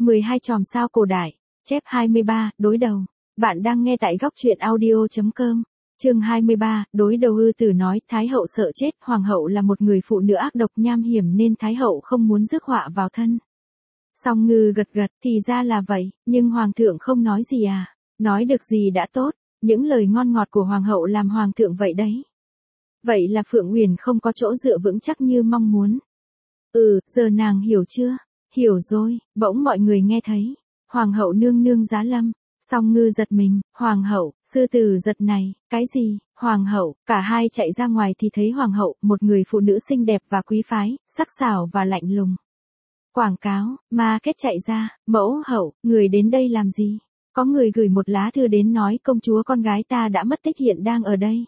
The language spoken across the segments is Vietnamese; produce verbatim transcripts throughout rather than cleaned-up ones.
mười hai chòm sao cổ đại, chép hai mươi ba, đối đầu. Bạn đang nghe tại góc truyện audio chấm com. Chương hai mươi ba, đối đầu. Ư Tử nói, Thái hậu sợ chết, hoàng hậu là một người phụ nữ ác độc nham hiểm nên Thái hậu không muốn rước họa vào thân. Song Ngư gật gật, thì ra là vậy, nhưng hoàng thượng không nói gì à? Nói được gì đã tốt, những lời ngon ngọt của hoàng hậu làm hoàng thượng vậy đấy. Vậy là Phượng Uyển không có chỗ dựa vững chắc như mong muốn. Ừ, giờ nàng hiểu chưa? Hiểu rồi, bỗng mọi người nghe thấy. Hoàng hậu nương nương giá lâm. Song Ngư giật mình, hoàng hậu, sư tử giật này, cái gì, hoàng hậu, cả hai chạy ra ngoài thì thấy hoàng hậu, một người phụ nữ xinh đẹp và quý phái, sắc sảo và lạnh lùng. Quảng cáo, ma kết chạy ra, mẫu hậu, người đến đây làm gì? Có người gửi một lá thư đến nói công chúa con gái ta đã mất tích hiện đang ở đây.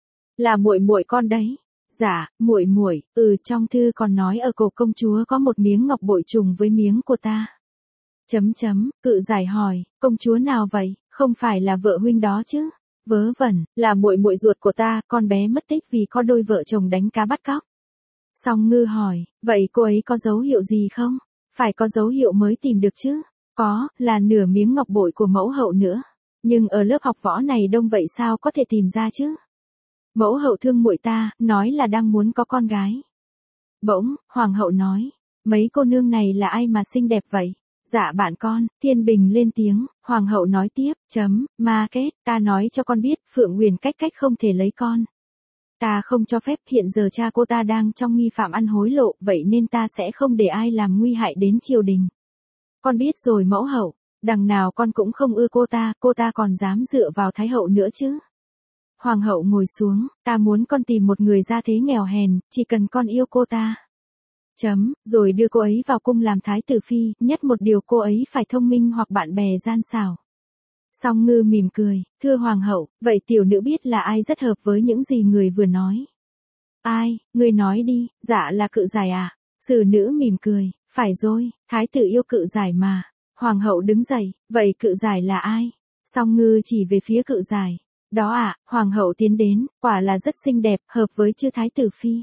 Là muội muội con đấy. Dạ, muội muội, ừ trong thư còn nói ở cổ công chúa có một miếng ngọc bội trùng với miếng của ta. Chấm chấm, Cự Giải hỏi, công chúa nào vậy, không phải là vợ huynh đó chứ? Vớ vẩn, là muội muội ruột của ta, con bé mất tích vì có đôi vợ chồng đánh cá bắt cóc. Song Ngư hỏi, vậy cô ấy có dấu hiệu gì không? Phải có dấu hiệu mới tìm được chứ? Có, là nửa miếng ngọc bội của mẫu hậu nữa. Nhưng ở lớp học võ này đông vậy sao có thể tìm ra chứ? Mẫu hậu thương muội ta, nói là đang muốn có con gái. Bỗng, hoàng hậu nói, mấy cô nương này là ai mà xinh đẹp vậy? Dạ bạn con, Thiên Bình lên tiếng, hoàng hậu nói tiếp, chấm, ma kết, ta nói cho con biết, Phượng Uyển cách cách không thể lấy con. Ta không cho phép, hiện giờ cha cô ta đang trong nghi phạm ăn hối lộ, vậy nên ta sẽ không để ai làm nguy hại đến triều đình. Con biết rồi mẫu hậu, đằng nào con cũng không ưa cô ta, cô ta còn dám dựa vào thái hậu nữa chứ. Hoàng hậu ngồi xuống, ta muốn con tìm một người gia thế nghèo hèn, chỉ cần con yêu cô ta. Chấm, rồi đưa cô ấy vào cung làm thái tử phi, nhất một điều cô ấy phải thông minh hoặc bạn bè gian xảo. Song Ngư mỉm cười, thưa hoàng hậu, vậy tiểu nữ biết là ai rất hợp với những gì người vừa nói. Ai, người nói đi, dạ là Cự Giải à? Sử nữ mỉm cười, phải rồi, thái tử yêu Cự Giải mà. Hoàng hậu đứng dậy, vậy Cự Giải là ai? Song Ngư chỉ về phía Cự Giải. Đó à, hoàng hậu tiến đến, quả là rất xinh đẹp, hợp với chư thái tử phi.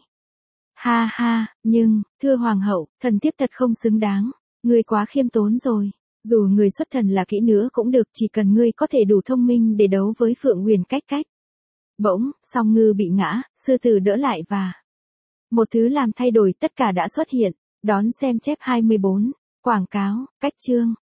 Ha ha, nhưng, thưa hoàng hậu, thần thiếp thật không xứng đáng, ngươi quá khiêm tốn rồi. Dù người xuất thần là kỹ nữa cũng được, chỉ cần ngươi có thể đủ thông minh để đấu với Phượng Uyển cách cách. Bỗng, Song Ngư bị ngã, sư tử đỡ lại và một thứ làm thay đổi tất cả đã xuất hiện, đón xem chép hai mươi bốn, quảng cáo, cách chương,